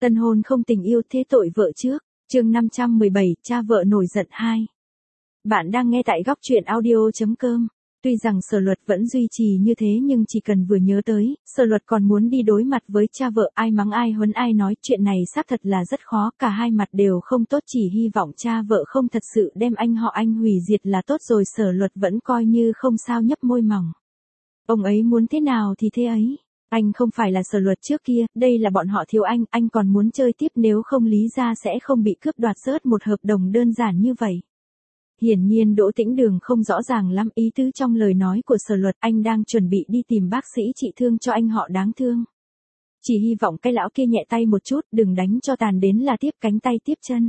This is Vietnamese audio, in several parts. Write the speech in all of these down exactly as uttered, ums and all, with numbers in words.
Tân hôn không tình yêu thế tội vợ trước, chương năm trăm mười bảy, cha vợ nổi giận hai. Bạn đang nghe tại góc truyện audio chấm com. Tuy rằng Sở Luật vẫn duy trì như thế nhưng chỉ cần vừa nhớ tới, Sở Luật còn muốn đi đối mặt với cha vợ, ai mắng ai huấn ai nói, chuyện này xác thật là rất khó, cả hai mặt đều không tốt, chỉ hy vọng cha vợ không thật sự đem anh họ anh hủy diệt là tốt rồi. Sở Luật vẫn coi như không sao, nhấp môi mỏng. Ông ấy muốn thế nào thì thế ấy. Anh không phải là Sở Luật trước kia, đây là bọn họ thiếu anh, anh còn muốn chơi tiếp, nếu không Lý gia sẽ không bị cướp đoạt rớt một hợp đồng đơn giản như vậy. Hiển nhiên Đỗ Tĩnh Đường không rõ ràng lắm ý tứ trong lời nói của Sở Luật, anh đang chuẩn bị đi tìm bác sĩ trị thương cho anh họ đáng thương. Chỉ hy vọng cái lão kia nhẹ tay một chút, đừng đánh cho tàn đến là tiếp cánh tay tiếp chân.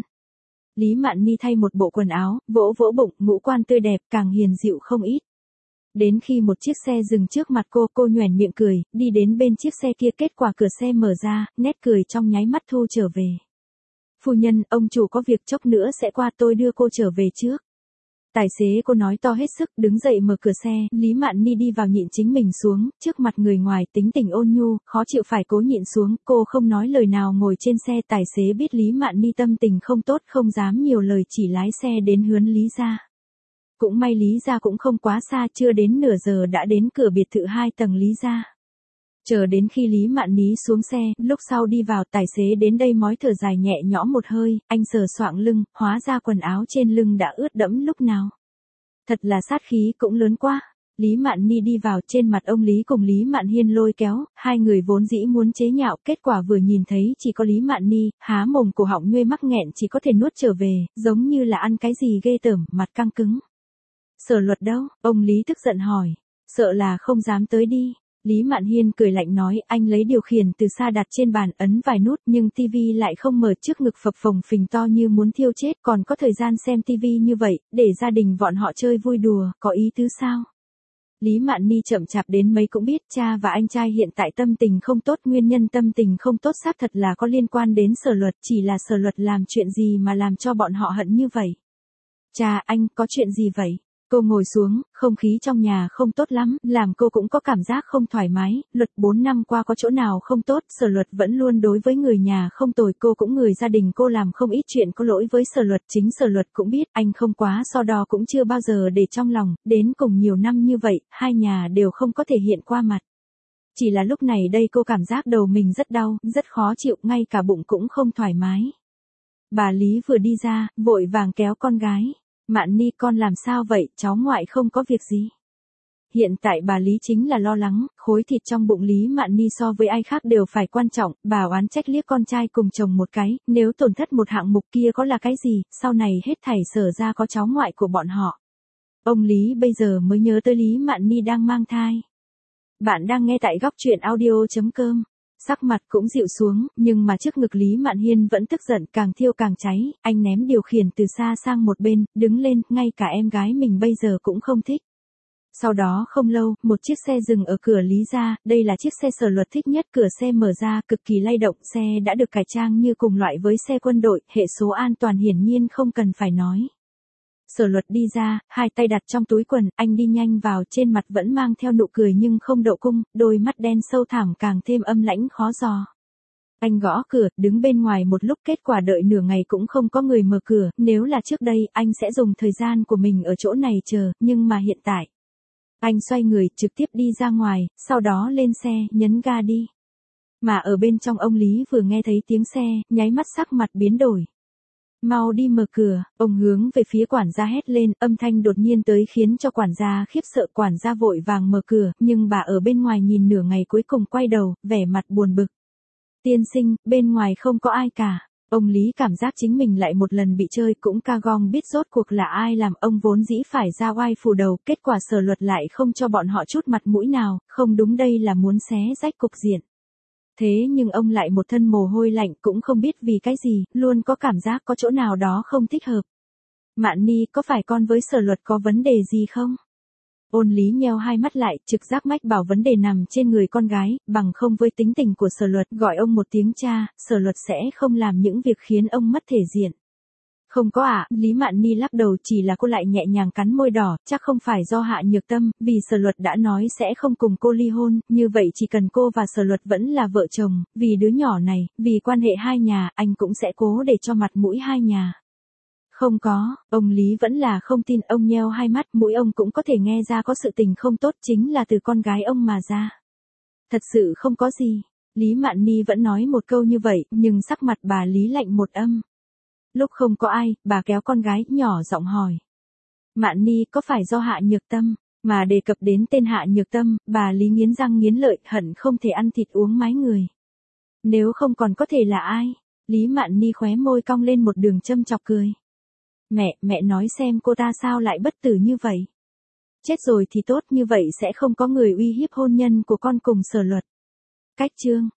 Lý Mạn Ni thay một bộ quần áo, vỗ vỗ bụng, ngũ quan tươi đẹp, càng hiền dịu không ít. Đến khi một chiếc xe dừng trước mặt cô, cô nhoẻn miệng cười, đi đến bên chiếc xe kia, kết quả cửa xe mở ra, nét cười trong nháy mắt thu trở về. Phu nhân, ông chủ có việc chốc nữa sẽ qua, tôi đưa cô trở về trước. Tài xế cô nói to hết sức, đứng dậy mở cửa xe, Lý Mạn Ni đi vào nhịn chính mình xuống, trước mặt người ngoài tính tình ôn nhu, khó chịu phải cố nhịn xuống, cô không nói lời nào ngồi trên xe. Tài xế biết Lý Mạn Ni tâm tình không tốt, không dám nhiều lời, chỉ lái xe đến hướng Lý gia. Cũng may Lý gia cũng không quá xa, chưa đến nửa giờ đã đến cửa biệt thự hai tầng Lý gia. Chờ đến khi Lý Mạn Ni xuống xe, lúc sau đi vào, tài xế đến đây mói thở dài nhẹ nhõm một hơi, anh sờ soạng lưng, hóa ra quần áo trên lưng đã ướt đẫm lúc nào. Thật là sát khí cũng lớn quá. Lý Mạn Ni đi vào, trên mặt ông Lý cùng Lý Mạn Hiên lôi kéo, hai người vốn dĩ muốn chế nhạo, kết quả vừa nhìn thấy chỉ có Lý Mạn Ni, há mồm cổ họng nhuê mắc nghẹn, chỉ có thể nuốt trở về, giống như là ăn cái gì ghê tởm, mặt căng cứng. Sở Luật đâu? Ông Lý tức giận hỏi. Sợ là không dám tới đi. Lý Mạn Hiên cười lạnh nói, anh lấy điều khiển từ xa đặt trên bàn, ấn vài nút nhưng tivi lại không mở, trước ngực phập phồng phình to như muốn thiêu chết, còn có thời gian xem tivi như vậy, để gia đình bọn họ chơi vui đùa, có ý tứ sao? Lý Mạn Ni chậm chạp đến mấy cũng biết cha và anh trai hiện tại tâm tình không tốt, nguyên nhân tâm tình không tốt xác thật là có liên quan đến Sở Luật, chỉ là Sở Luật làm chuyện gì mà làm cho bọn họ hận như vậy? Cha, anh, có chuyện gì vậy? Cô ngồi xuống, không khí trong nhà không tốt lắm, làm cô cũng có cảm giác không thoải mái. Luật bốn năm qua có chỗ nào không tốt, Sở Luật vẫn luôn đối với người nhà không tồi, cô cũng người gia đình cô làm không ít chuyện có lỗi với Sở Luật, chính Sở Luật cũng biết, anh không quá so đo cũng chưa bao giờ để trong lòng, đến cùng nhiều năm như vậy, hai nhà đều không có thể hiện qua mặt. Chỉ là lúc này đây cô cảm giác đầu mình rất đau, rất khó chịu, ngay cả bụng cũng không thoải mái. Bà Lý vừa đi ra, vội vàng kéo con gái. Mạn Ni, con làm sao vậy, cháu ngoại không có việc gì. Hiện tại bà Lý chính là lo lắng, khối thịt trong bụng Lý Mạn Ni so với ai khác đều phải quan trọng, bà oán trách liếc con trai cùng chồng một cái, nếu tổn thất một hạng mục kia có là cái gì, sau này hết thảy Sở ra có cháu ngoại của bọn họ. Ông Lý bây giờ mới nhớ tới Lý Mạn Ni đang mang thai. Bạn đang nghe tại góc truyện audio chấm com. Sắc mặt cũng dịu xuống, nhưng mà trước ngực Lý Mạn Hiên vẫn tức giận, càng thiêu càng cháy, anh ném điều khiển từ xa sang một bên, đứng lên, ngay cả em gái mình bây giờ cũng không thích. Sau đó không lâu, một chiếc xe dừng ở cửa Lý gia, đây là chiếc xe Sở Luật thích nhất, cửa xe mở ra, cực kỳ lay động, xe đã được cải trang như cùng loại với xe quân đội, hệ số an toàn hiển nhiên không cần phải nói. Sở Luật đi ra, hai tay đặt trong túi quần, anh đi nhanh vào, trên mặt vẫn mang theo nụ cười nhưng không độ cung, đôi mắt đen sâu thẳm càng thêm âm lãnh khó dò. Anh gõ cửa, đứng bên ngoài một lúc, kết quả đợi nửa ngày cũng không có người mở cửa, nếu là trước đây, anh sẽ dùng thời gian của mình ở chỗ này chờ, nhưng mà hiện tại. Anh xoay người, trực tiếp đi ra ngoài, sau đó lên xe, nhấn ga đi. Mà ở bên trong ông Lý vừa nghe thấy tiếng xe, nháy mắt sắc mặt biến đổi. Mau đi mở cửa, ông hướng về phía quản gia hét lên, âm thanh đột nhiên tới khiến cho quản gia khiếp sợ, quản gia vội vàng mở cửa, nhưng bà ở bên ngoài nhìn nửa ngày cuối cùng quay đầu, vẻ mặt buồn bực. Tiên sinh, bên ngoài không có ai cả. Ông Lý cảm giác chính mình lại một lần bị chơi, cũng ca gong biết rốt cuộc là ai làm, ông vốn dĩ phải ra oai phủ đầu, kết quả Sở Luật lại không cho bọn họ chút mặt mũi nào, không đúng đây là muốn xé rách cục diện. Thế nhưng ông lại một thân mồ hôi lạnh, cũng không biết vì cái gì, luôn có cảm giác có chỗ nào đó không thích hợp. Mạn Ni, có phải con với Sở Luật có vấn đề gì không? Ôn Lý nheo hai mắt lại, trực giác mách bảo vấn đề nằm trên người con gái, bằng không với tính tình của Sở Luật, gọi ông một tiếng cha, Sở Luật sẽ không làm những việc khiến ông mất thể diện. Không có ạ, Lý Mạn Ni lắc đầu, chỉ là cô lại nhẹ nhàng cắn môi đỏ, chắc không phải do Hạ Nhược Tâm, vì Sở Luật đã nói sẽ không cùng cô ly hôn, như vậy chỉ cần cô và Sở Luật vẫn là vợ chồng, vì đứa nhỏ này, vì quan hệ hai nhà, anh cũng sẽ cố để cho mặt mũi hai nhà. Không có, ông Lý vẫn là không tin, ông nheo hai mắt, mũi ông cũng có thể nghe ra có sự tình không tốt, chính là từ con gái ông mà ra. Thật sự không có gì. Lý Mạn Ni vẫn nói một câu như vậy, nhưng sắc mặt bà Lý lạnh một âm. Lúc không có ai, bà kéo con gái, nhỏ giọng hỏi. Mạn Ni, có phải do Hạ Nhược Tâm, mà đề cập đến tên Hạ Nhược Tâm, bà Lý nghiến răng nghiến lợi, hận không thể ăn thịt uống mái người. Nếu không còn có thể là ai? Lý Mạn Ni khóe môi cong lên một đường châm chọc cười. Mẹ, mẹ nói xem cô ta sao lại bất tử như vậy? Chết rồi thì tốt, như vậy sẽ không có người uy hiếp hôn nhân của con cùng Sở Luật. Cách chương